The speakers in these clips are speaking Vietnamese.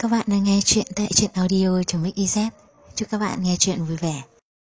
Các bạn đang nghe chuyện tại truyện audio.mix.iz. Chúc các bạn nghe chuyện vui vẻ.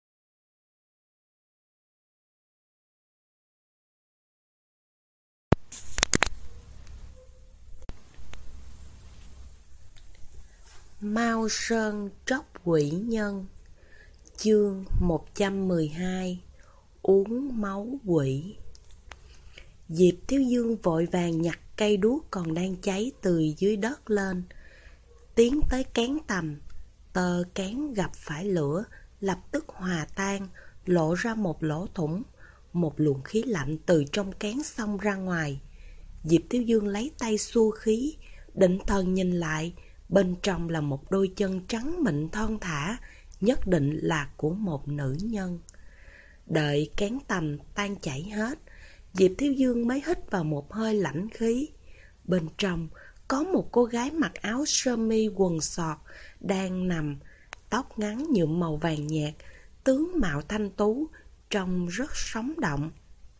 Mao Sơn Tróc Quỷ Nhân. Chương 112. Uống máu quỷ. Diệp Thiếu Dương vội vàng nhặt cây đuốc còn đang cháy từ dưới đất lên, tiến tới cán tằm. Tơ cán gặp phải lửa lập tức hòa tan, lộ ra một lỗ thủng. Một luồng khí lạnh từ trong cán xông ra ngoài. Diệp Thiếu Dương lấy tay xua khí, định thần nhìn lại. Bên trong là một đôi chân trắng mịn thon thả, nhất định là của một nữ nhân. Đợi cán tằm tan chảy hết, Diệp Thiếu Dương mới hít vào một hơi lãnh khí. Bên trong có một cô gái mặc áo sơ mi quần sọt đang nằm, tóc ngắn nhuộm màu vàng nhạt, tướng mạo thanh tú, trông rất sống động.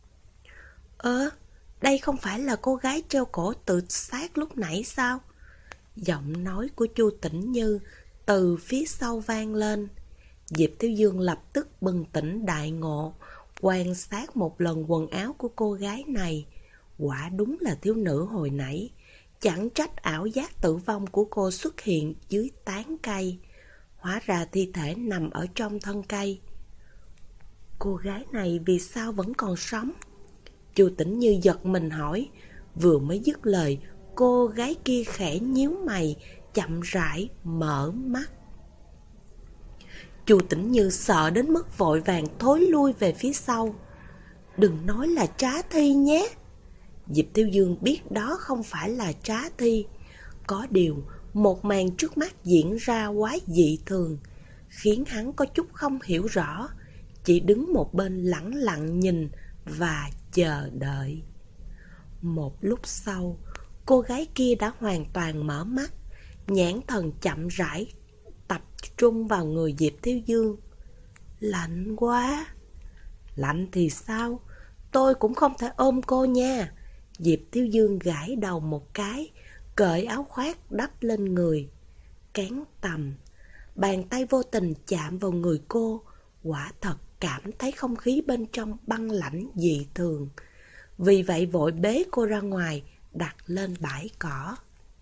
Đây không phải là cô gái treo cổ tự sát lúc nãy sao? Giọng nói của Chu Tĩnh Như từ phía sau vang lên. Diệp Thiếu Dương lập tức bừng tỉnh đại ngộ, quan sát một lần quần áo của cô gái này. Quả đúng là thiếu nữ hồi nãy. Chẳng trách ảo giác tử vong của cô xuất hiện dưới tán cây. Hóa ra thi thể nằm ở trong thân cây. Cô gái này vì sao vẫn còn sống? Chu Tĩnh Như giật mình hỏi. Vừa mới dứt lời, cô gái kia khẽ nhíu mày, chậm rãi mở mắt. Chu Tĩnh Như sợ đến mức vội vàng thối lui về phía sau. Đừng nói là trá thi nhé. Diệp Thiếu Dương biết đó không phải là trá thi. Có điều, một màn trước mắt diễn ra quá dị thường, khiến hắn có chút không hiểu rõ, chỉ đứng một bên lẳng lặng nhìn và chờ đợi. Một lúc sau, cô gái kia đã hoàn toàn mở mắt, nhãn thần chậm rãi tập trung vào người Diệp Thiếu Dương. Lạnh quá. Lạnh thì sao? Tôi cũng không thể ôm cô nha. Diệp Thiếu Dương gãi đầu một cái, cởi áo khoác đắp lên người. Cán tầm, bàn tay vô tình chạm vào người cô, quả thật cảm thấy không khí bên trong băng lãnh dị thường. Vì vậy vội bế cô ra ngoài, đặt lên bãi cỏ.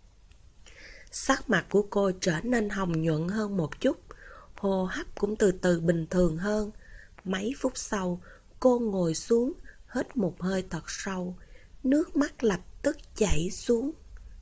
Sắc mặt của cô trở nên hồng nhuận hơn một chút, hô hấp cũng từ từ bình thường hơn. Mấy phút sau, cô ngồi xuống, hít một hơi thật sâu, nước mắt lập tức chảy xuống.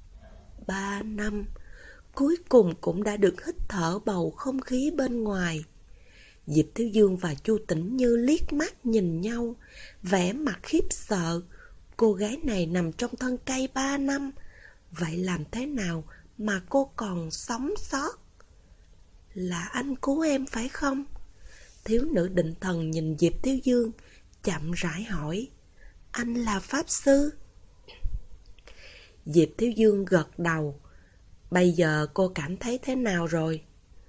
3 năm, cuối cùng cũng đã được hít thở bầu không khí bên ngoài. Diệp Thiếu Dương và Chu Tĩnh Như liếc mắt nhìn nhau, vẻ mặt khiếp sợ. Cô gái này nằm trong thân cây 3 năm, vậy làm thế nào mà cô còn sống sót? Là anh cứu em phải không? Thiếu nữ định thần nhìn Diệp Thiếu Dương, chậm rãi hỏi. Anh là pháp sư? Diệp Thiếu Dương gật đầu. Bây giờ cô cảm thấy thế nào rồi?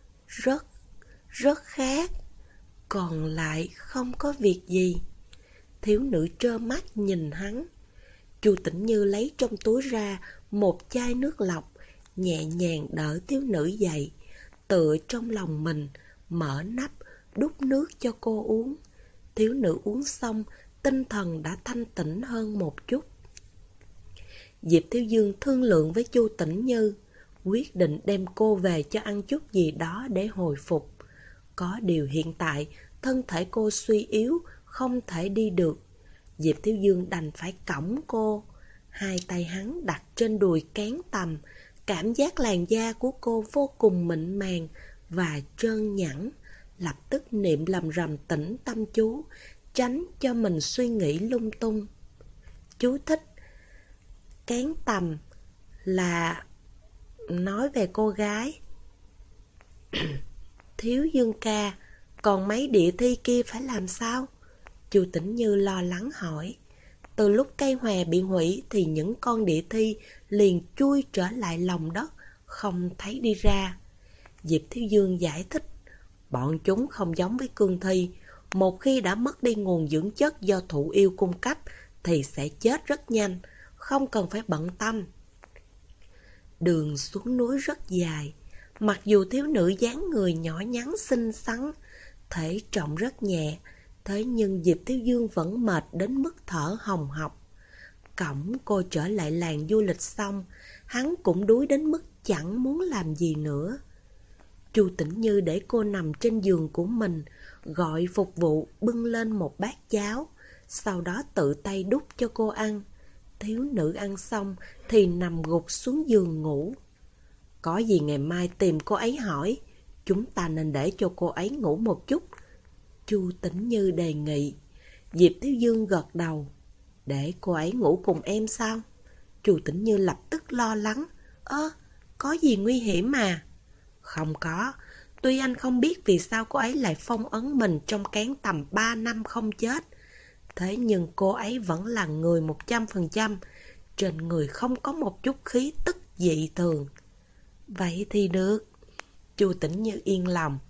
Rất khác. Còn lại không có việc gì. Thiếu nữ trơ mắt nhìn hắn. Chu Tĩnh Như lấy trong túi ra một chai nước lọc, nhẹ nhàng đỡ thiếu nữ dậy, tựa trong lòng mình, mở nắp, đút nước cho cô uống. Thiếu nữ uống xong, tinh thần đã thanh tĩnh hơn một chút. Diệp Thiếu Dương thương lượng với Chu Tĩnh Như, quyết định đem cô về cho ăn chút gì đó để hồi phục. Có điều hiện tại, thân thể cô suy yếu, không thể đi được. Diệp Thiếu Dương đành phải cõng cô. Hai tay hắn đặt trên đùi cán tầm, cảm giác làn da của cô vô cùng mịn màng và trơn nhẵn. Lập tức niệm lầm rầm tĩnh tâm chú, tránh cho mình suy nghĩ lung tung. Chú thích: cán tầm là nói về cô gái. Thiếu Dương ca, còn mấy địa thi kia phải làm sao? Chu Tĩnh Như lo lắng hỏi. Từ lúc cây hòe bị hủy thì những con địa thi liền chui trở lại lòng đất, không thấy đi ra. Diệp Thiếu Dương giải thích. Bọn chúng không giống với cương thi. Một khi đã mất đi nguồn dưỡng chất do thụ yêu cung cấp thì sẽ chết rất nhanh, không cần phải bận tâm. Đường xuống núi rất dài. Mặc dù thiếu nữ dáng người nhỏ nhắn xinh xắn, thể trọng rất nhẹ, thế nhưng Diệp Thiếu Dương vẫn mệt đến mức thở hồng hộc. Cõng cô trở lại làng du lịch xong, hắn cũng đuối đến mức chẳng muốn làm gì nữa. Chu Tĩnh Như để cô nằm trên giường của mình, gọi phục vụ bưng lên một bát cháo, sau đó tự tay đút cho cô ăn. Thiếu nữ ăn xong thì nằm gục xuống giường ngủ. Có gì ngày mai tìm cô ấy hỏi, chúng ta nên để cho cô ấy ngủ một chút. Chu Tĩnh Như đề nghị. Diệp Thiếu Dương gật đầu. Để cô ấy ngủ cùng em sao? Chu Tĩnh Như lập tức lo lắng. Có gì nguy hiểm mà? Không có. Tuy anh không biết vì sao cô ấy lại phong ấn mình trong kén tầm 3 năm không chết, thế nhưng cô ấy vẫn là người 100%, trên người không có một chút khí tức dị thường. Vậy thì được. Chu Tĩnh Như yên lòng.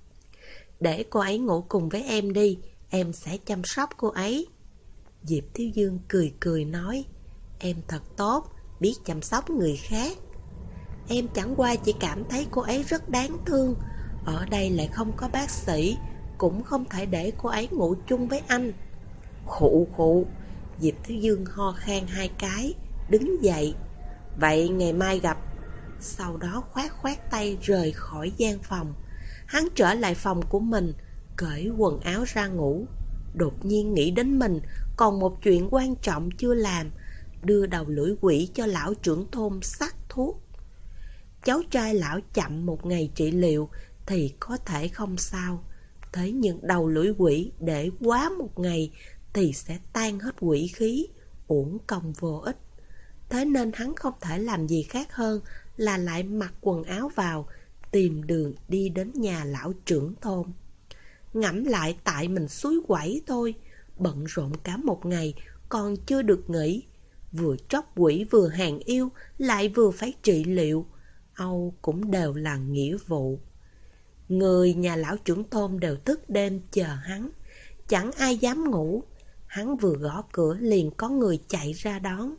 Để cô ấy ngủ cùng với em đi, em sẽ chăm sóc cô ấy. Diệp Thiếu Dương cười cười nói, em thật tốt, biết chăm sóc người khác. Em chẳng qua chỉ cảm thấy cô ấy rất đáng thương. Ở đây lại không có bác sĩ, cũng không thể để cô ấy ngủ chung với anh. Khụ khụ. Diệp Thiếu Dương ho khan 2 cái, đứng dậy. Vậy ngày mai gặp. Sau đó khoát khoát tay rời khỏi gian phòng. Hắn trở lại phòng của mình, cởi quần áo ra ngủ. Đột nhiên nghĩ đến mình còn một chuyện quan trọng chưa làm, đưa đầu lưỡi quỷ cho lão trưởng thôn sắc thuốc. Cháu trai lão chậm 1 ngày trị liệu thì có thể không sao, thế nhưng đầu lưỡi quỷ để quá 1 ngày thì sẽ tan hết quỷ khí, uổng công vô ích. Thế nên hắn không thể làm gì khác hơn là lại mặc quần áo vào, tìm đường đi đến nhà lão trưởng thôn. Ngẫm lại tại mình xúi quẩy thôi, bận rộn cả 1 ngày còn chưa được nghỉ, vừa tróc quỷ vừa hàng yêu, lại vừa phải trị liệu, âu cũng đều là nghĩa vụ. Người nhà lão trưởng thôn đều thức đêm chờ hắn, chẳng ai dám ngủ. Hắn vừa gõ cửa liền có người chạy ra đón.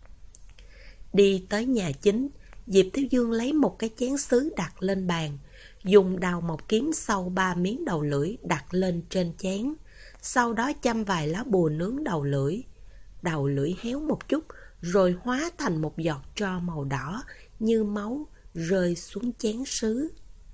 Đi tới nhà chính, Diệp Thiếu Dương lấy một cái chén sứ đặt lên bàn, dùng đào mộc kiếm sâu 3 miếng đầu lưỡi đặt lên trên chén, sau đó châm vài lá bùa nướng đầu lưỡi. Đầu lưỡi héo một chút, rồi hóa thành một giọt tro màu đỏ như máu rơi xuống chén sứ.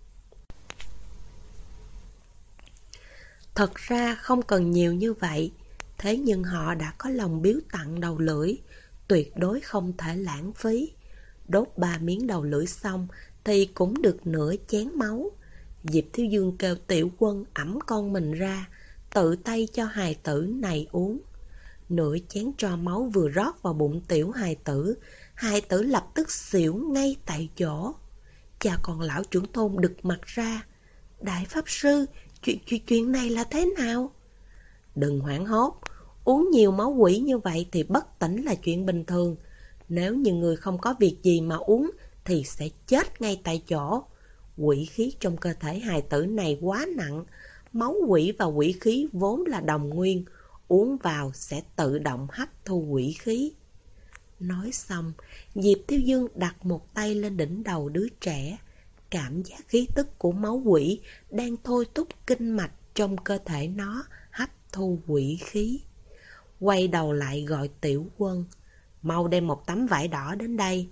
Thật ra không cần nhiều như vậy, thế nhưng họ đã có lòng biếu tặng đầu lưỡi, tuyệt đối không thể lãng phí. Đốt 3 miếng đầu lưỡi xong thì cũng được nửa chén máu. Diệp Thiếu Dương kêu Tiểu Quân ẵm con mình ra, tự tay cho hài tử này uống. Nửa chén tro máu vừa rót vào bụng tiểu hài tử lập tức xỉu ngay tại chỗ. Cha con lão trưởng thôn đực mặt ra. Đại pháp sư, chuyện này là thế nào? Đừng hoảng hốt, uống nhiều máu quỷ như vậy thì bất tỉnh là chuyện bình thường. Nếu như người không có việc gì mà uống thì sẽ chết ngay tại chỗ. Quỷ khí trong cơ thể hài tử này quá nặng, máu quỷ và quỷ khí vốn là đồng nguyên, uống vào sẽ tự động hấp thu quỷ khí. Nói xong, Diệp Thiếu Dương đặt một tay lên đỉnh đầu đứa trẻ, cảm giác khí tức của máu quỷ đang thôi thúc kinh mạch trong cơ thể nó hấp thu quỷ khí. Quay đầu lại gọi Tiểu Quân, mau đem một tấm vải đỏ đến đây.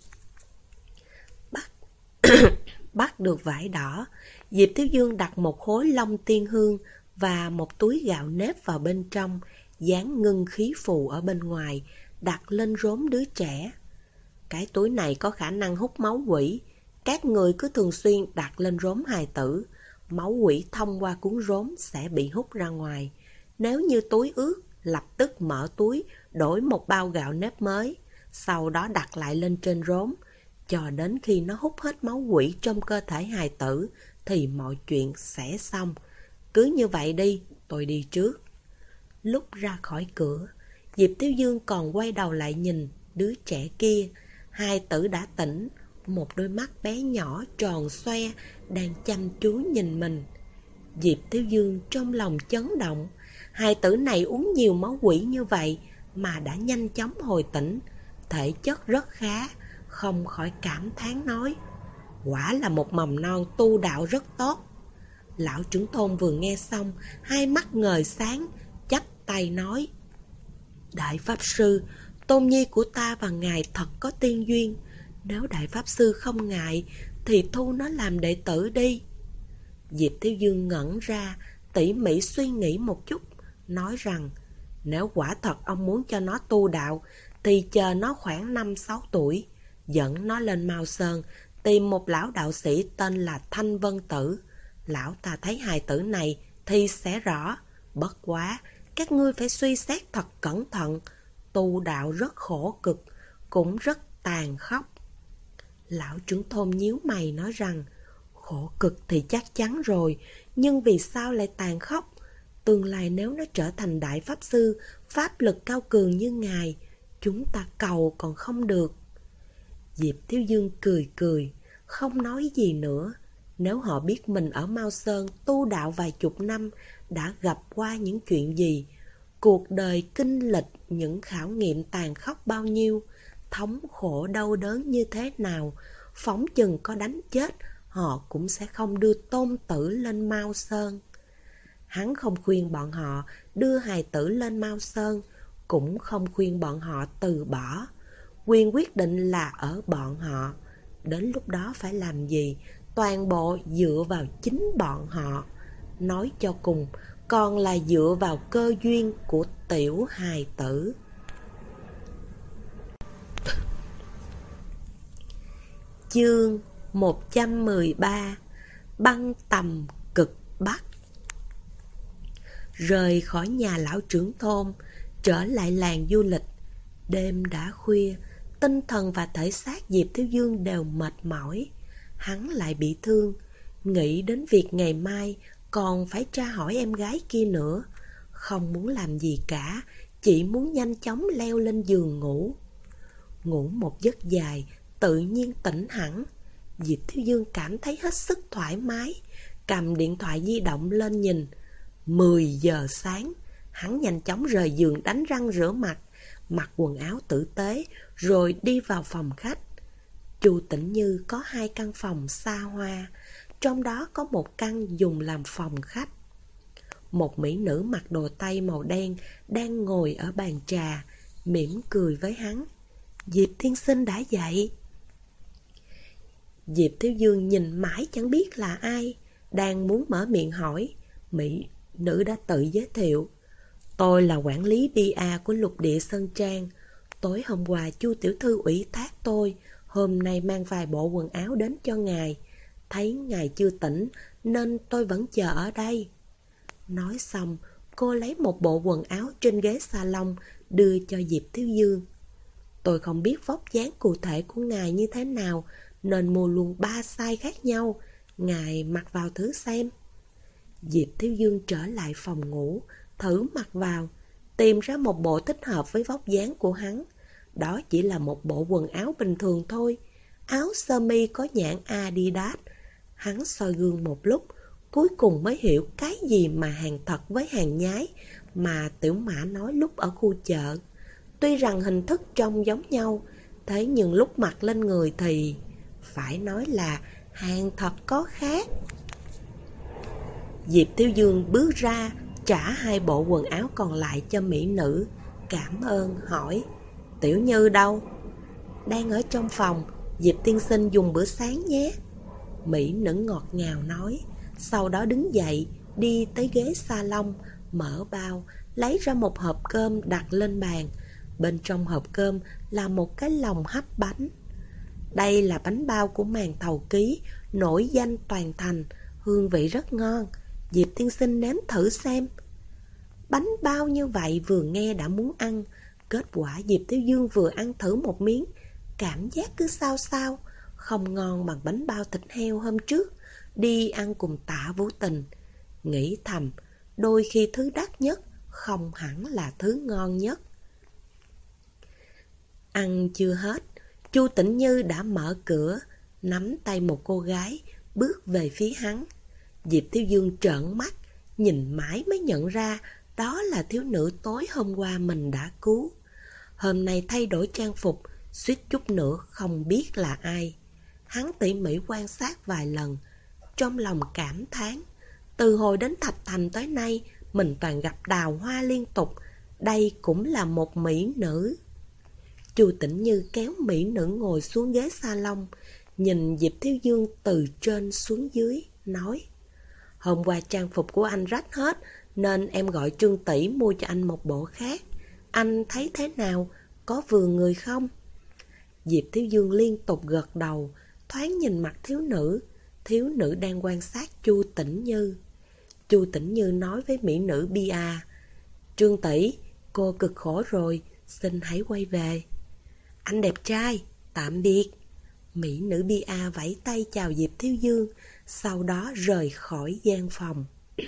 Bắt được vải đỏ, Diệp Thiếu Dương đặt một khối long tiên hương và một túi gạo nếp vào bên trong, dán ngưng khí phù ở bên ngoài, đặt lên rốn đứa trẻ. Cái túi này có khả năng hút máu quỷ, các người cứ thường xuyên đặt lên rốn hài tử, máu quỷ thông qua cuốn rốn sẽ bị hút ra ngoài. Nếu như túi ướt, lập tức mở túi, đổi một bao gạo nếp mới, sau đó đặt lại lên trên rốn, cho đến khi nó hút hết máu quỷ trong cơ thể hài tử thì mọi chuyện sẽ xong. Cứ như vậy đi, tôi đi trước. Lúc ra khỏi cửa, Diệp Thiếu Dương còn quay đầu lại nhìn đứa trẻ kia. Hài tử đã tỉnh, một đôi mắt bé nhỏ tròn xoe đang chăm chú nhìn mình. Diệp Thiếu Dương trong lòng chấn động. Hài tử này uống nhiều máu quỷ như vậy mà đã nhanh chóng hồi tỉnh, thể chất rất khá, không khỏi cảm thán nói: quả là một mầm non tu đạo rất tốt. Lão trưởng thôn vừa nghe xong, hai mắt ngời sáng, chắp tay nói: đại pháp sư, tôn nhi của ta và ngài thật có tiên duyên. Nếu đại pháp sư không ngại thì thu nó làm đệ tử đi. Diệp Thiếu Dương ngẩn ra, tỉ mỉ suy nghĩ một chút, nói rằng: nếu quả thật ông muốn cho nó tu đạo thì chờ nó khoảng 5-6 tuổi, dẫn nó lên Mao Sơn, tìm một lão đạo sĩ tên là Thanh Vân Tử. Lão ta thấy hài tử này thì sẽ rõ. Bất quá, các ngươi phải suy xét thật cẩn thận. Tu đạo rất khổ cực, cũng rất tàn khốc. Lão trưởng thôn nhíu mày nói rằng: khổ cực thì chắc chắn rồi, nhưng vì sao lại tàn khốc? Tương lai nếu nó trở thành đại pháp sư, pháp lực cao cường như ngài, chúng ta cầu còn không được. Diệp Thiếu Dương cười cười, không nói gì nữa. Nếu họ biết mình ở Mao Sơn tu đạo vài chục năm, đã gặp qua những chuyện gì, cuộc đời kinh lịch những khảo nghiệm tàn khốc bao nhiêu, thống khổ đau đớn như thế nào, phỏng chừng có đánh chết, họ cũng sẽ không đưa tôn tử lên Mao Sơn. Hắn không khuyên bọn họ đưa hài tử lên Mao Sơn, cũng không khuyên bọn họ từ bỏ. Quyền quyết định là ở bọn họ. Đến lúc đó phải làm gì, toàn bộ dựa vào chính bọn họ. Nói cho cùng, còn là dựa vào cơ duyên của tiểu hài tử. Chương 113: Băng tầm cực Bắc. Rời khỏi nhà lão trưởng thôn, trở lại làng du lịch. Đêm đã khuya, tinh thần và thể xác Diệp Thiếu Dương đều mệt mỏi. Hắn lại bị thương, nghĩ đến việc ngày mai còn phải tra hỏi em gái kia nữa. Không muốn làm gì cả, chỉ muốn nhanh chóng leo lên giường ngủ. Ngủ một giấc dài, tự nhiên tỉnh hẳn. Diệp Thiếu Dương cảm thấy hết sức thoải mái, cầm điện thoại di động lên nhìn. 10 giờ sáng, hắn nhanh chóng rời giường đánh răng rửa mặt, mặc quần áo tử tế, rồi đi vào phòng khách. Chu Tĩnh Như có 2 căn phòng xa hoa, trong đó có một căn dùng làm phòng khách. Một mỹ nữ mặc đồ tây màu đen đang ngồi ở bàn trà, mỉm cười với hắn. Diệp tiên sinh đã dậy. Diệp Thiếu Dương nhìn mãi chẳng biết là ai, đang muốn mở miệng hỏi, mỹ nữ đã tự giới thiệu. Tôi là quản lý BA của Lục Địa Sơn Trang. Tối hôm qua Chu tiểu thư ủy thác tôi, hôm nay mang vài bộ quần áo đến cho ngài. Thấy ngài chưa tỉnh nên tôi vẫn chờ ở đây. Nói xong, cô lấy một bộ quần áo trên ghế salon đưa cho Diệp Thiếu Dương. Tôi không biết vóc dáng cụ thể của ngài như thế nào, nên mua luôn 3 size khác nhau. Ngài mặc vào thử xem. Diệp Thiếu Dương trở lại phòng ngủ, thử mặc vào, tìm ra một bộ thích hợp với vóc dáng của hắn. Đó chỉ là một bộ quần áo bình thường thôi, áo sơ mi có nhãn Adidas. Hắn soi gương một lúc, cuối cùng mới hiểu cái gì mà hàng thật với hàng nhái mà Tiểu Mã nói lúc ở khu chợ. Tuy rằng hình thức trông giống nhau, thế nhưng lúc mặc lên người thì phải nói là hàng thật có khác. Diệp Thiếu Dương bước ra, trả 2 bộ quần áo còn lại cho mỹ nữ, cảm ơn, hỏi: Tiểu Như đâu? Đang ở trong phòng, Diệp tiên sinh dùng bữa sáng nhé. Mỹ nữ ngọt ngào nói, sau đó đứng dậy, đi tới ghế salon, mở bao, lấy ra một hộp cơm đặt lên bàn. Bên trong hộp cơm là một cái lồng hấp bánh. Đây là bánh bao của Màn Thầu Ký, nổi danh toàn thành, hương vị rất ngon. Diệp tiên sinh nếm thử xem. Bánh bao như vậy vừa nghe đã muốn ăn. Kết quả Diệp Thiếu Dương vừa ăn thử một miếng, cảm giác cứ sao sao, không ngon bằng bánh bao thịt heo hôm trước đi ăn cùng Tạ Vũ Tình. Nghĩ thầm, đôi khi thứ đắt nhất không hẳn là thứ ngon nhất. Ăn chưa hết, Chu Tĩnh Như đã mở cửa, nắm tay một cô gái, bước về phía hắn. Diệp Thiếu Dương trợn mắt, nhìn mãi mới nhận ra đó là thiếu nữ tối hôm qua mình đã cứu. Hôm nay thay đổi trang phục, suýt chút nữa không biết là ai. Hắn tỉ mỉ quan sát vài lần, trong lòng cảm thán. Từ hồi đến Thạch Thành tới nay, mình toàn gặp đào hoa liên tục. Đây cũng là một mỹ nữ. Chu Tĩnh Như kéo mỹ nữ ngồi xuống ghế salon, nhìn Diệp Thiếu Dương từ trên xuống dưới, nói: Hôm qua trang phục của anh rách hết, nên em gọi Trương tỷ mua cho anh một bộ khác. Anh thấy thế nào? Có vừa người không? Diệp Thiếu Dương liên tục gật đầu, thoáng nhìn mặt thiếu nữ đang quan sát Chu Tĩnh Như. Chu Tĩnh Như nói với mỹ nữ Bia: Trương tỷ, cô cực khổ rồi, xin hãy quay về. Anh đẹp trai, tạm biệt. Mỹ nữ Bia vẫy tay chào Diệp Thiếu Dương, sau đó rời khỏi gian phòng.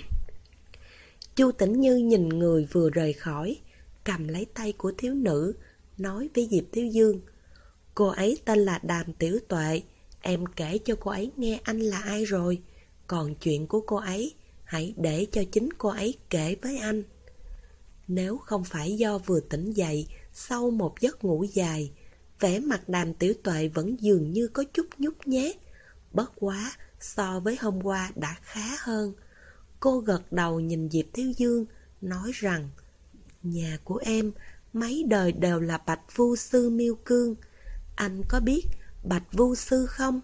Chu Tĩnh Như nhìn người vừa rời khỏi, cầm lấy tay của thiếu nữ, nói với Diệp Thiếu Dương: Cô ấy tên là Đàm Tiểu Tuệ, em kể cho cô ấy nghe anh là ai rồi. Còn chuyện của cô ấy, hãy để cho chính cô ấy kể với anh. Nếu không phải do vừa tỉnh dậy sau một giấc ngủ dài, vẻ mặt Đàm Tiểu Tuệ vẫn dường như có chút nhút nhát. Bất quá, so với hôm qua đã khá hơn. Cô gật đầu nhìn Diệp Thiếu Dương, nói rằng: Nhà của em mấy đời đều là Bạch Vu Sư Miêu Cương. Anh có biết Bạch Vu Sư không?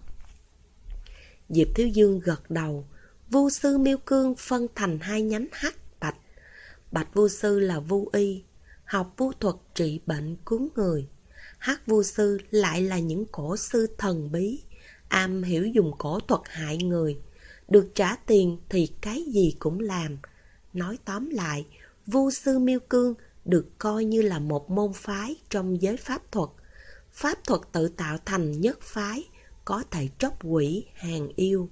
Diệp Thiếu Dương gật đầu. Vu Sư Miêu Cương phân thành hai nhánh hắc bạch. Bạch Vu Sư là vu y, học vu thuật trị bệnh cứu người. Hắc Vu Sư lại là những cổ sư thần bí, am hiểu dùng cổ thuật hại người. Được trả tiền thì cái gì cũng làm. Nói tóm lại, Vu Sư Miêu Cương được coi như là một môn phái trong giới pháp thuật. Pháp thuật tự tạo thành nhất phái, có thể tróc quỷ hàng yêu.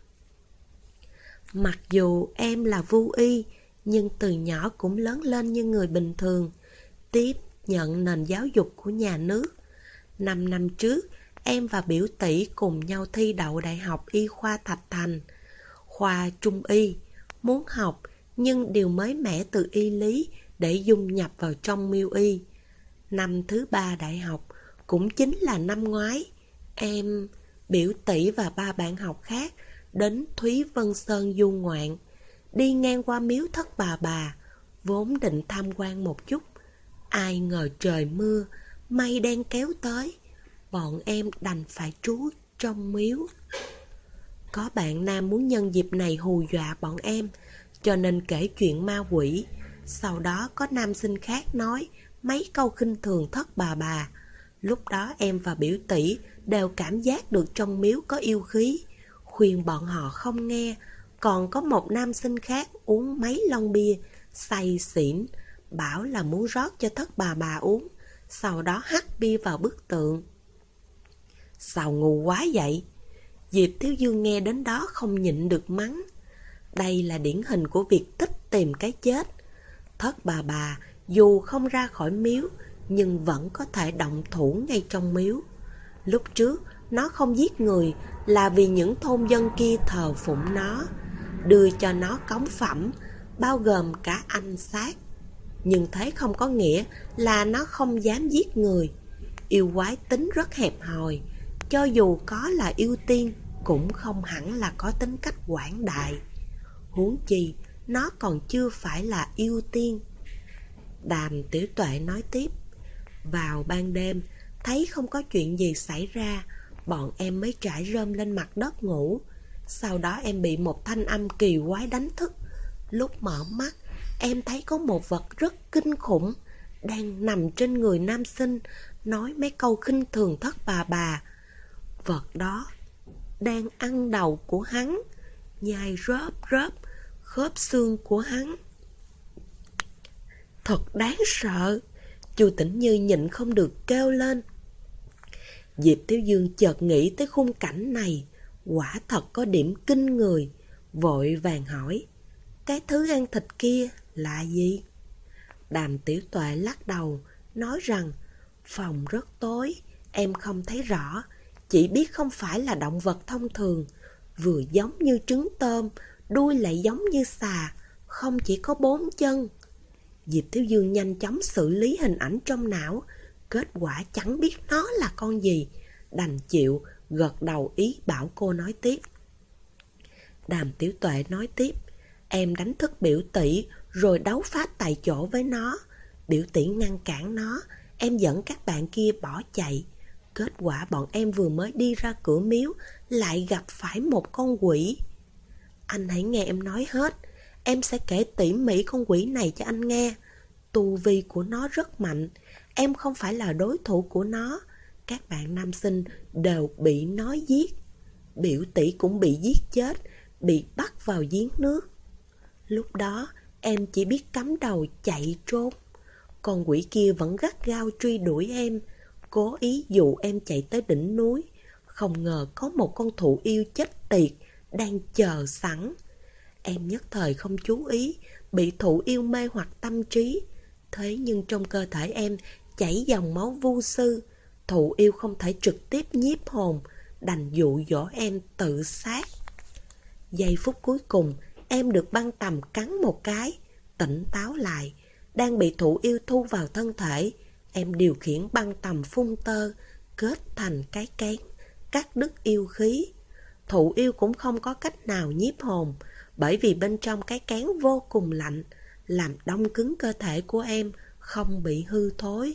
Mặc dù em là vu y, nhưng từ nhỏ cũng lớn lên như người bình thường, tiếp nhận nền giáo dục của nhà nước. 5 năm trước, em và biểu tỷ cùng nhau thi đậu Đại học Y khoa Thạch Thành, khoa Trung Y. Muốn học, nhưng điều mới mẻ từ y lý để dung nhập vào trong miêu y. Năm thứ 3 đại học, cũng chính là năm ngoái, em, biểu tỷ và 3 bạn học khác đến Thúy Vân Sơn du ngoạn. Đi ngang qua miếu Thất Bà, vốn định tham quan một chút. Ai ngờ trời mưa, mây đen kéo tới, bọn em đành phải trú trong miếu. Có bạn nam muốn nhân dịp này hù dọa bọn em, cho nên kể chuyện ma quỷ. Sau đó có nam sinh khác nói mấy câu khinh thường Thất Bà. Lúc đó em và biểu tỷ đều cảm giác được trong miếu có yêu khí, khuyên bọn họ không nghe. Còn có một nam sinh khác uống mấy lon bia, say xỉn, bảo là muốn rót cho Thất Bà uống, sau đó hắt bia vào bức tượng. Sao ngu quá vậy? Diệp Thiếu Dương nghe đến đó không nhịn được mắng. Đây là điển hình của việc tích tìm cái chết. Thất Bà dù không ra khỏi miếu, nhưng vẫn có thể động thủ ngay trong miếu. Lúc trước, nó không giết người là vì những thôn dân kia thờ phụng nó, đưa cho nó cống phẩm, bao gồm cả anh xác. Nhưng thế không có nghĩa là nó không dám giết người. Yêu quái tính rất hẹp hòi, cho dù có là yêu tiên, cũng không hẳn là có tính cách quảng đại. Huống chi, nó còn chưa phải là yêu tiên. Đàm Tiểu Tuệ nói tiếp: Vào ban đêm, thấy không có chuyện gì xảy ra, bọn em mới trải rơm lên mặt đất ngủ. Sau đó em bị một thanh âm kỳ quái đánh thức. Lúc mở mắt, em thấy có một vật rất kinh khủng đang nằm trên người nam sinh, nói mấy câu khinh thường Thất Bà. Vật đó đang ăn đầu của hắn, nhai rớp khớp xương của hắn. Thật đáng sợ. Chu Tĩnh Như nhịn không được kêu lên. Diệp Thiếu Dương chợt nghĩ tới khung cảnh này, quả thật có điểm kinh người, vội vàng hỏi: Cái thứ ăn thịt kia là gì? Đàm Tiểu Tuệ lắc đầu, nói rằng: Phòng rất tối, em không thấy rõ, chỉ biết không phải là động vật thông thường, vừa giống như trứng tôm, đuôi lại giống như xà, không chỉ có 4 chân. Diệp Thiếu Dương nhanh chóng xử lý hình ảnh trong não, Kết quả chẳng biết nó là con gì, đành chịu gật đầu ý bảo cô nói tiếp. Đàm Tiểu Tuệ nói tiếp, em đánh thức biểu tỷ rồi đấu pháp tại chỗ với nó. Biểu tỷ ngăn cản nó, em dẫn các bạn kia bỏ chạy. Kết quả bọn em vừa mới đi ra cửa miếu lại gặp phải một con quỷ. Anh hãy nghe em nói hết, em sẽ kể tỉ mỉ con quỷ này cho anh nghe. Tu vi của nó rất mạnh, em không phải là đối thủ của nó. Các bạn nam sinh đều bị nó giết. Biểu tỷ cũng bị giết chết, bị bắt vào giếng nước. Lúc đó em chỉ biết cắm đầu chạy trốn. Con quỷ kia vẫn gắt gao truy đuổi em, cố ý dụ em chạy tới đỉnh núi. Không ngờ có một con thụ yêu chết tiệt đang chờ sẵn. Em nhất thời không chú ý, bị thụ yêu mê hoặc tâm trí. Thế nhưng trong cơ thể em chảy dòng máu vu sư, thụ yêu không thể trực tiếp nhiếp hồn, đành dụ dỗ em tự sát. Giây phút cuối cùng, em được băng tằm cắn một cái, tỉnh táo lại. Đang bị thụ yêu thu vào thân thể, em điều khiển băng tằm phun tơ, kết thành cái kén, cắt đứt yêu khí. Thụ yêu cũng không có cách nào nhiếp hồn, bởi vì bên trong cái kén vô cùng lạnh, làm đông cứng cơ thể của em, không bị hư thối.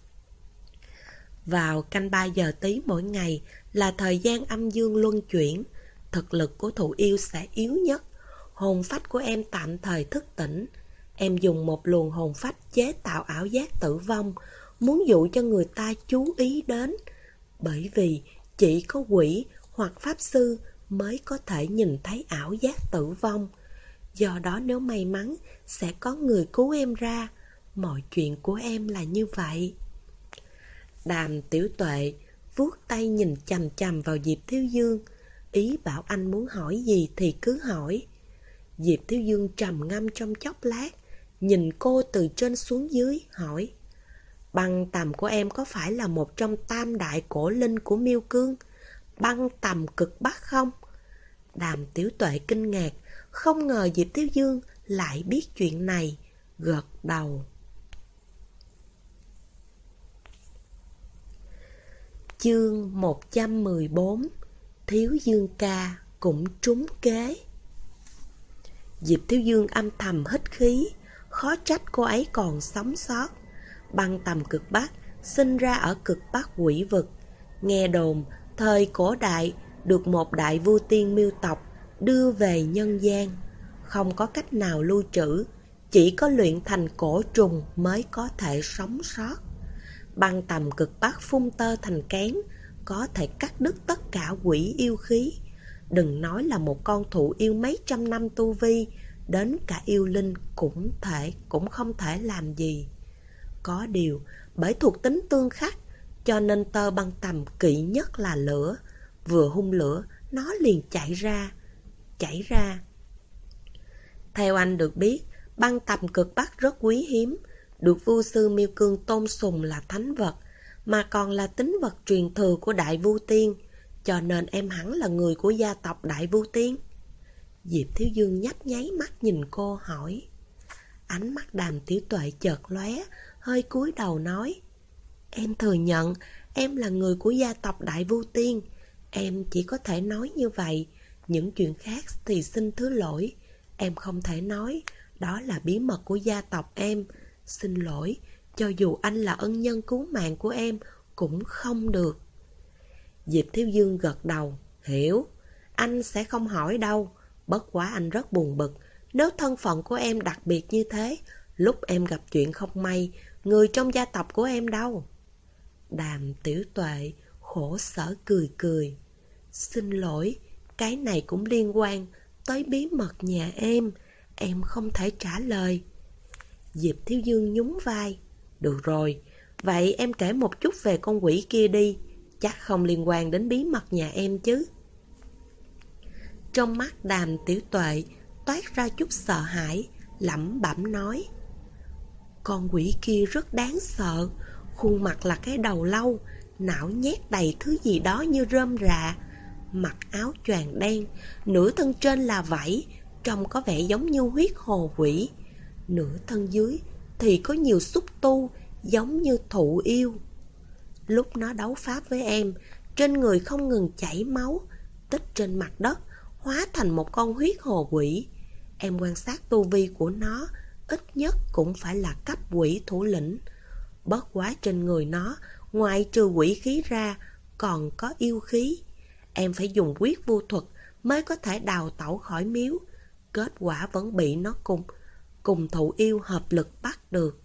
Vào canh 3 giờ tí mỗi ngày là thời gian âm dương luân chuyển, thực lực của thụ yêu sẽ yếu nhất. Hồn phách của em tạm thời thức tỉnh. Em dùng một luồng hồn phách chế tạo ảo giác tử vong, muốn dụ cho người ta chú ý đến. Bởi vì chỉ có quỷ hoặc pháp sư mới có thể nhìn thấy ảo giác tử vong. Do đó nếu may mắn, sẽ có người cứu em ra. Mọi chuyện của em là như vậy. Đàm Tiểu Tuệ vuốt tay nhìn chằm chằm vào Diệp Thiếu Dương, ý bảo anh muốn hỏi gì thì cứ hỏi. Diệp Thiếu Dương trầm ngâm trong chốc lát, nhìn cô từ trên xuống dưới, hỏi: Băng tầm của em có phải là một trong tam đại cổ linh của Miêu Cương, băng tầm cực bắc không? Đàm Tiểu Tuệ kinh ngạc, không ngờ Diệp Thiếu Dương lại biết chuyện này, gật đầu. Chương 114: Thiếu Dương ca cũng trúng kế. Diệp Thiếu Dương âm thầm hít khí, khó trách cô ấy còn sống sót. Băng tầm cực bắc sinh ra ở cực bắc quỷ vực. Nghe đồn thời cổ đại được một đại vua tiên Miêu tộc đưa về nhân gian, không có cách nào lưu trữ, chỉ có luyện thành cổ trùng mới có thể sống sót. Băng tầm cực bắc phun tơ thành kén, có thể cắt đứt tất cả quỷ yêu khí. Đừng nói là một con thụ yêu mấy trăm năm tu vi, đến cả yêu linh cũng không thể làm gì. Có điều, bởi thuộc tính tương khắc, cho nên tơ băng tầm kỵ nhất là lửa. Vừa hung lửa, nó liền chảy ra. Theo anh được biết, băng tầm cực bắc rất quý hiếm, được vua sư Miêu Cương tôn sùng là thánh vật, mà còn là tín vật truyền thừa của Đại Vu Tiên, cho nên em hẳn là người của gia tộc Đại Vu Tiên. Diệp Thiếu Dương nhấp nháy mắt nhìn cô, hỏi. Ánh mắt Đàm Tiểu Tuệ chợt lóe, hơi cúi đầu nói: Em thừa nhận em là người của gia tộc Đại Vu Tiên. Em chỉ có thể nói như vậy, những chuyện khác thì xin thứ lỗi. Em không thể nói, đó là bí mật của gia tộc em. Xin lỗi, cho dù anh là ân nhân cứu mạng của em cũng không được. Diệp Thiếu Dương gật đầu, hiểu, anh sẽ không hỏi đâu. Bất quá anh rất buồn bực, nếu thân phận của em đặc biệt như thế, lúc em gặp chuyện không may, người trong gia tộc của em đâu? Đàm Tiểu Tuệ khổ sở cười cười. Xin lỗi, cái này cũng liên quan tới bí mật nhà em không thể trả lời. Diệp Thiếu Dương nhún vai. Được rồi, vậy em kể một chút về con quỷ kia đi, chắc không liên quan đến bí mật nhà em chứ. Trong mắt Đàm Tiểu Tuệ toát ra chút sợ hãi, lẩm bẩm nói. Con quỷ kia rất đáng sợ, khuôn mặt là cái đầu lâu, não nhét đầy thứ gì đó như rơm rạ, mặc áo choàng đen, nửa thân trên là vảy, trông có vẻ giống như huyết hồ quỷ, nửa thân dưới thì có nhiều xúc tu giống như thụ yêu. Lúc nó đấu pháp với em, trên người không ngừng chảy máu, tích trên mặt đất, hóa thành một con huyết hồ quỷ. Em quan sát tu vi của nó, ít nhất cũng phải là cấp quỷ thủ lĩnh. Bất quá trên người nó, ngoại trừ quỷ khí ra, còn có yêu khí. Em phải dùng quyết vô thuật mới có thể đào tẩu khỏi miếu. Kết quả vẫn bị nó cùng thụ yêu hợp lực bắt được.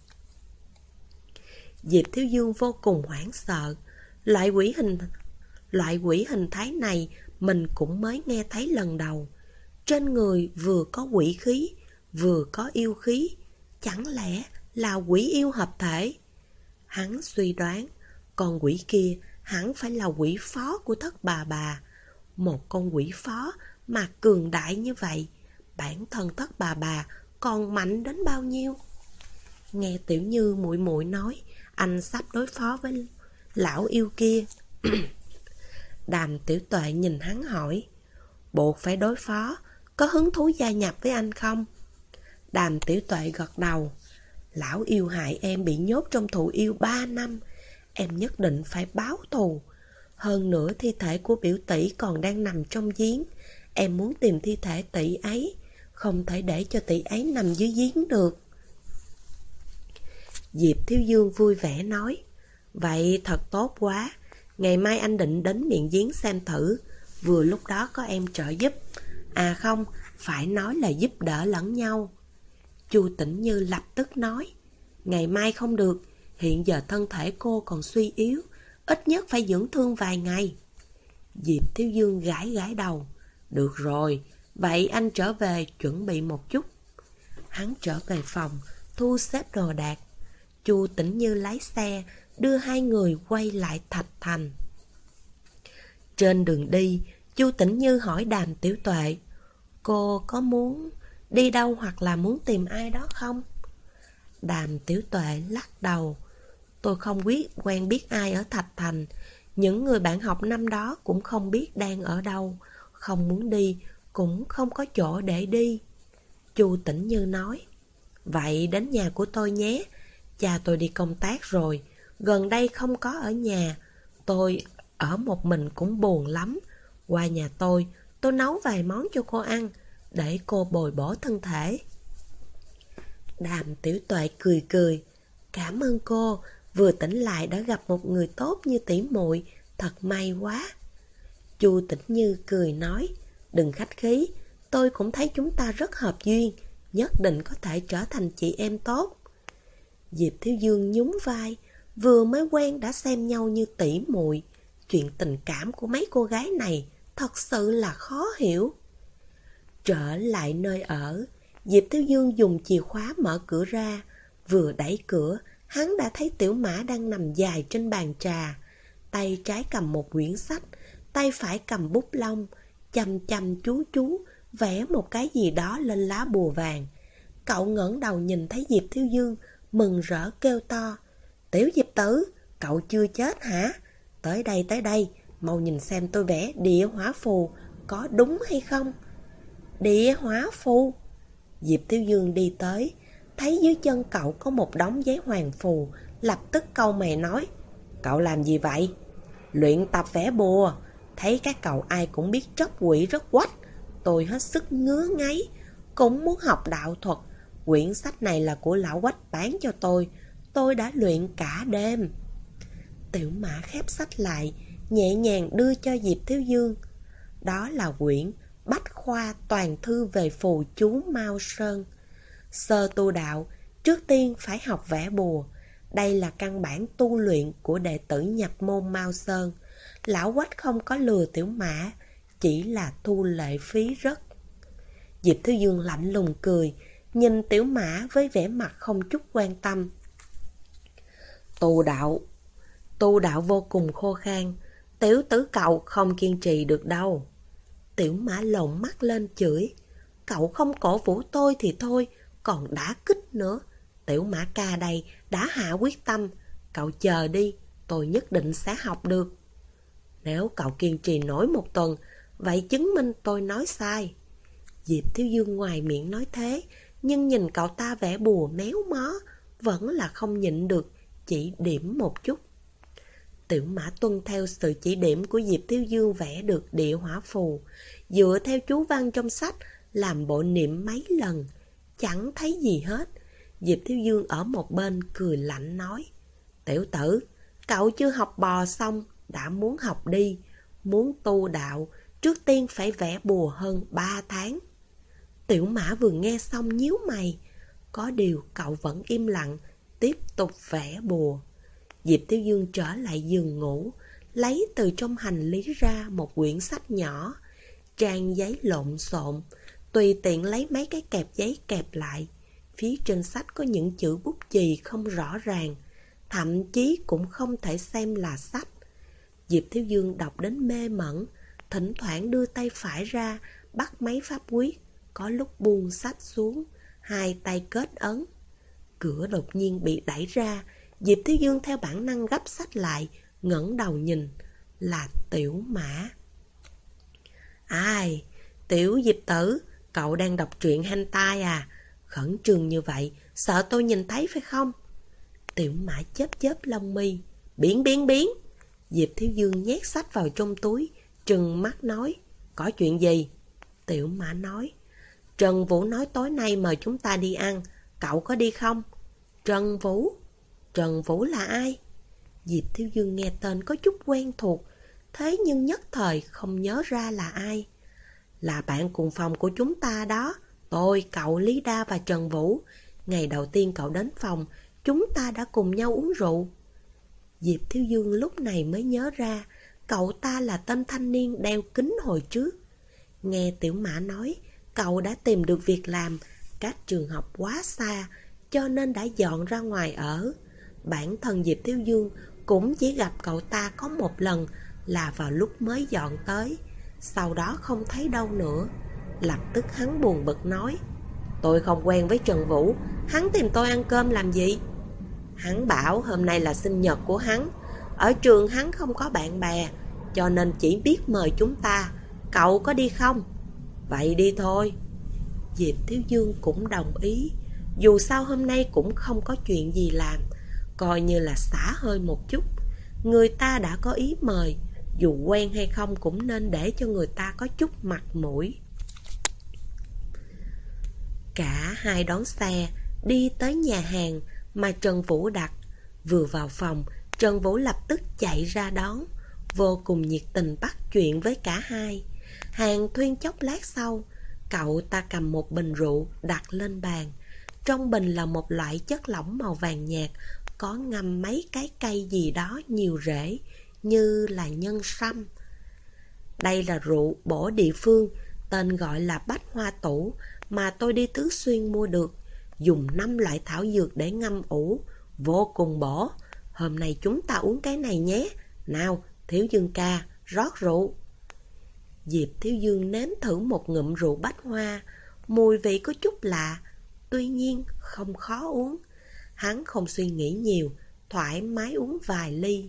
Diệp Thiếu Dương vô cùng hoảng sợ. Loại quỷ hình thái này mình cũng mới nghe thấy lần đầu. Trên người vừa có quỷ khí, vừa có yêu khí. Chẳng lẽ là quỷ yêu hợp thể? Hắn suy đoán, con quỷ kia hẳn phải là quỷ phó của Thất Bà. Một con quỷ phó mà cường đại như vậy, bản thân Thất Bà còn mạnh đến bao nhiêu? Nghe Tiểu Như muội muội nói, anh sắp đối phó với lão yêu kia. Đàm Tiểu Tuệ nhìn hắn hỏi, buộc phải đối phó, có hứng thú gia nhập với anh không? Đàm Tiểu Tuệ gật đầu. Lão yêu hại em bị nhốt trong thụ yêu 3 năm, em nhất định phải báo thù. Hơn nữa thi thể của biểu tỷ còn đang nằm trong giếng, em muốn tìm thi thể tỷ ấy, không thể để cho tỷ ấy nằm dưới giếng được. Diệp Thiếu Dương vui vẻ nói, vậy thật tốt quá, ngày mai anh định đến miệng giếng xem thử, vừa lúc đó có em trợ giúp. À không, phải nói là giúp đỡ lẫn nhau. Chu Tĩnh Như lập tức nói, ngày mai không được, hiện giờ thân thể cô còn suy yếu, ít nhất phải dưỡng thương vài ngày. Diệp Thiếu Dương gãi đầu, được rồi, vậy anh trở về chuẩn bị một chút. Hắn trở về phòng, thu xếp đồ đạc. Chu Tĩnh Như lái xe, đưa hai người quay lại Thạch Thành. Trên đường đi, Chu Tĩnh Như hỏi Đàm Tiểu Tuệ, cô có muốn đi đâu hoặc là muốn tìm ai đó không? Đàm Tiểu Tuệ lắc đầu, tôi không quen biết ai ở Thạch Thành, những người bạn học năm đó cũng không biết đang ở đâu, không muốn đi, cũng không có chỗ để đi. Chu Tĩnh Như nói, vậy đến nhà của tôi nhé, cha tôi đi công tác rồi, gần đây không có ở nhà, tôi ở một mình cũng buồn lắm. Qua nhà tôi nấu vài món cho cô ăn, để cô bồi bổ thân thể. Đàm Tiểu Tuệ cười, cảm ơn cô, vừa tỉnh lại đã gặp một người tốt như tỷ muội, thật may quá. Chu Tĩnh Như cười nói, đừng khách khí, tôi cũng thấy chúng ta rất hợp duyên, nhất định có thể trở thành chị em tốt. Diệp Thiếu Dương nhún vai, vừa mới quen đã xem nhau như tỷ muội, chuyện tình cảm của mấy cô gái này thật sự là khó hiểu. Trở lại nơi ở, Diệp Thiếu Dương dùng chìa khóa mở cửa ra, vừa đẩy cửa, hắn đã thấy Tiểu Mã đang nằm dài trên bàn trà, tay trái cầm một quyển sách, tay phải cầm bút lông, chăm chăm chú vẽ một cái gì đó lên lá bùa vàng. Cậu ngẩng đầu nhìn thấy Diệp Thiếu Dương, mừng rỡ kêu to, Tiểu Diệp tử, cậu chưa chết hả? Tới đây, mau nhìn xem tôi vẽ địa hỏa phù, có đúng hay không? Địa hỏa phù? Diệp Thiếu Dương đi tới, thấy dưới chân cậu có một đống giấy hoàng phù, lập tức cau mày nói, cậu làm gì vậy? Luyện tập vẽ bùa, thấy các cậu ai cũng biết tróc quỷ rất quách, tôi hết sức ngứa ngáy, cũng muốn học đạo thuật. Quyển sách này là của lão Quách bán cho tôi đã luyện cả đêm. Tiểu Mã khép sách lại, nhẹ nhàng đưa cho Diệp Thiếu Dương. Đó là quyển Bách Khoa Toàn Thư về phù chú Mao Sơn. Sơ tu đạo, trước tiên phải học vẽ bùa. Đây là căn bản tu luyện của đệ tử nhập môn Mao Sơn. Lão Quách không có lừa Tiểu Mã, chỉ là thu lệ phí rất. Diệp Thiếu Dương lạnh lùng cười, nhìn Tiểu Mã với vẻ mặt không chút quan tâm. Tu đạo vô cùng khô khan, tiểu tử cậu không kiên trì được đâu. Tiểu Mã lồng mắt lên chửi, cậu không cổ vũ tôi thì thôi, còn đả kích nữa. Tiểu Mã ca đây đã hạ quyết tâm, cậu chờ đi, tôi nhất định sẽ học được. Nếu cậu kiên trì nổi một tuần, vậy chứng minh tôi nói sai. Diệp Thiếu Dương ngoài miệng nói thế, nhưng nhìn cậu ta vẽ bùa méo mó, vẫn là không nhịn được, chỉ điểm một chút. Tiểu Mã tuân theo sự chỉ điểm của Diệp Thiếu Dương vẽ được địa hỏa phù, dựa theo chú văn trong sách làm bộ niệm mấy lần, chẳng thấy gì hết. Diệp Thiếu Dương ở một bên cười lạnh nói: Tiểu tử, cậu chưa học bò xong đã muốn học đi. Muốn tu đạo, trước tiên phải vẽ bùa hơn 3 tháng. Tiểu Mã vừa nghe xong nhíu mày. Có điều cậu vẫn im lặng, tiếp tục vẽ bùa. Diệp Thiếu Dương trở lại giường ngủ, lấy từ trong hành lý ra một quyển sách nhỏ, trang giấy lộn xộn, tùy tiện lấy mấy cái kẹp giấy kẹp lại. Phía trên sách có những chữ bút chì không rõ ràng, thậm chí cũng không thể xem là sách. Diệp Thiếu Dương đọc đến mê mẩn, thỉnh thoảng đưa tay phải ra, bắt mấy pháp quyết, có lúc buông sách xuống, hai tay kết ấn. Cửa đột nhiên bị đẩy ra, Diệp Thiếu Dương theo bản năng gấp sách lại, ngẩng đầu nhìn, là Tiểu Mã. Ai, Tiểu Diệp tử, cậu đang đọc truyện hentai à? Khẩn trương như vậy, sợ tôi nhìn thấy phải không? Tiểu Mã chớp chớp lông mi. Biến. Diệp Thiếu Dương nhét sách vào trong túi, trừng mắt nói: Có chuyện gì? Tiểu Mã nói: Trần Vũ nói tối nay mời chúng ta đi ăn, cậu có đi không? Trần Vũ là ai? Diệp Thiếu Dương nghe tên có chút quen thuộc, thế nhưng nhất thời không nhớ ra là ai. Là bạn cùng phòng của chúng ta đó, tôi, cậu, Lý Đa và Trần Vũ. Ngày đầu tiên cậu đến phòng, chúng ta đã cùng nhau uống rượu. Diệp Thiếu Dương lúc này mới nhớ ra, cậu ta là tên thanh niên đeo kính hồi trước. Nghe Tiểu Mã nói, cậu đã tìm được việc làm, cách trường học quá xa, cho nên đã dọn ra ngoài ở. Bản thân Diệp Thiếu Dương cũng chỉ gặp cậu ta có một lần, là vào lúc mới dọn tới, sau đó không thấy đâu nữa. Lập tức hắn buồn bực nói: Tôi không quen với Trần Vũ, hắn tìm tôi ăn cơm làm gì? Hắn bảo hôm nay là sinh nhật của hắn, ở trường hắn không có bạn bè, cho nên chỉ biết mời chúng ta. Cậu có đi không? Vậy đi thôi. Diệp Thiếu Dương cũng đồng ý. Dù sao hôm nay cũng không có chuyện gì làm, coi như là xả hơi một chút. Người ta đã có ý mời, dù quen hay không cũng nên để cho người ta có chút mặt mũi. Cả hai đón xe đi tới nhà hàng mà Trần Vũ đặt. Vừa vào phòng, Trần Vũ lập tức chạy ra đón, vô cùng nhiệt tình bắt chuyện với cả hai. Hàng thuyên chốc lát sau, cậu ta cầm một bình rượu đặt lên bàn. Trong bình là một loại chất lỏng màu vàng nhạt, có ngâm mấy cái cây gì đó nhiều rễ, như là nhân sâm. Đây là rượu bổ địa phương, tên gọi là Bách Hoa Tủ, mà tôi đi Tứ Xuyên mua được. Dùng 5 loại thảo dược để ngâm ủ, vô cùng bổ. Hôm nay chúng ta uống cái này nhé. Nào, Thiếu Dương ca, rót rượu. Diệp Thiếu Dương nếm thử một ngụm rượu Bách Hoa, mùi vị có chút lạ, tuy nhiên không khó uống. Hắn không suy nghĩ nhiều, thoải mái uống vài ly.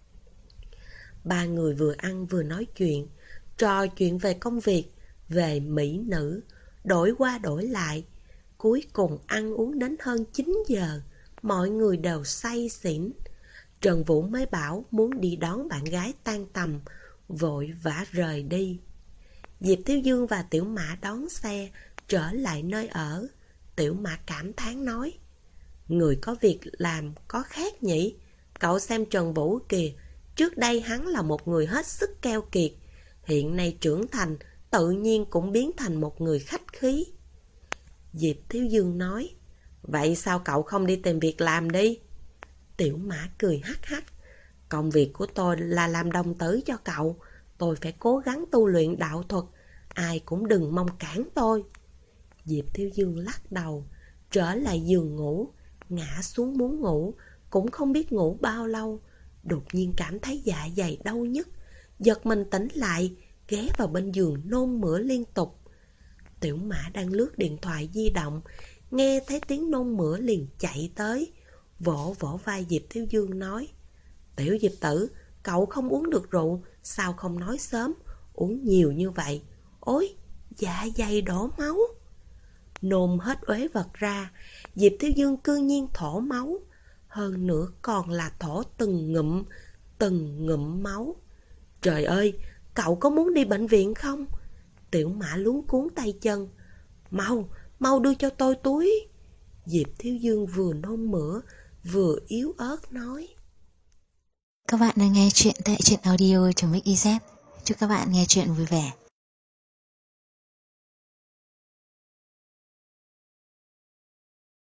Ba người vừa ăn vừa nói chuyện, trò chuyện về công việc, về mỹ nữ, đổi qua đổi lại. Cuối cùng ăn uống đến hơn 9 giờ, mọi người đều say xỉn. Trần Vũ mới bảo muốn đi đón bạn gái tan tầm, vội vã rời đi. Diệp Thiếu Dương và Tiểu Mã đón xe, trở lại nơi ở. Tiểu Mã cảm thán nói: Người có việc làm có khác nhỉ? Cậu xem Trần Vũ kìa, trước đây hắn là một người hết sức keo kiệt, hiện nay trưởng thành, tự nhiên cũng biến thành một người khách khí. Diệp Thiếu Dương nói: Vậy sao cậu không đi tìm việc làm đi? Tiểu Mã cười hắc hắc: Công việc của tôi là làm đồng tử cho cậu, tôi phải cố gắng tu luyện đạo thuật, ai cũng đừng mong cản tôi. Diệp Thiếu Dương lắc đầu, trở lại giường ngủ, ngã xuống muốn ngủ, cũng không biết ngủ bao lâu. Đột nhiên cảm thấy dạ dày đau nhức, giật mình tỉnh lại, ghé vào bên giường nôn mửa liên tục. Tiểu Mã đang lướt điện thoại di động, nghe thấy tiếng nôn mửa liền chạy tới, vỗ vỗ vai Diệp Thiếu Dương nói: Tiểu Diệp tử, cậu không uống được rượu, sao không nói sớm, uống nhiều như vậy. Ôi, dạ dày đổ máu. Nôn hết uế vật ra, Diệp Thiếu Dương cư nhiên thổ máu, hơn nữa còn là thổ từng ngụm, từng ngụm máu. Trời ơi, cậu có muốn đi bệnh viện không? Tiểu Mã luống cuống tay chân. Mau đưa cho tôi túi. Diệp Thiếu Dương vừa nôn mửa, vừa yếu ớt nói. Các bạn đang nghe chuyện tại truyện audio.mix.iz. Chúc các bạn nghe chuyện vui vẻ.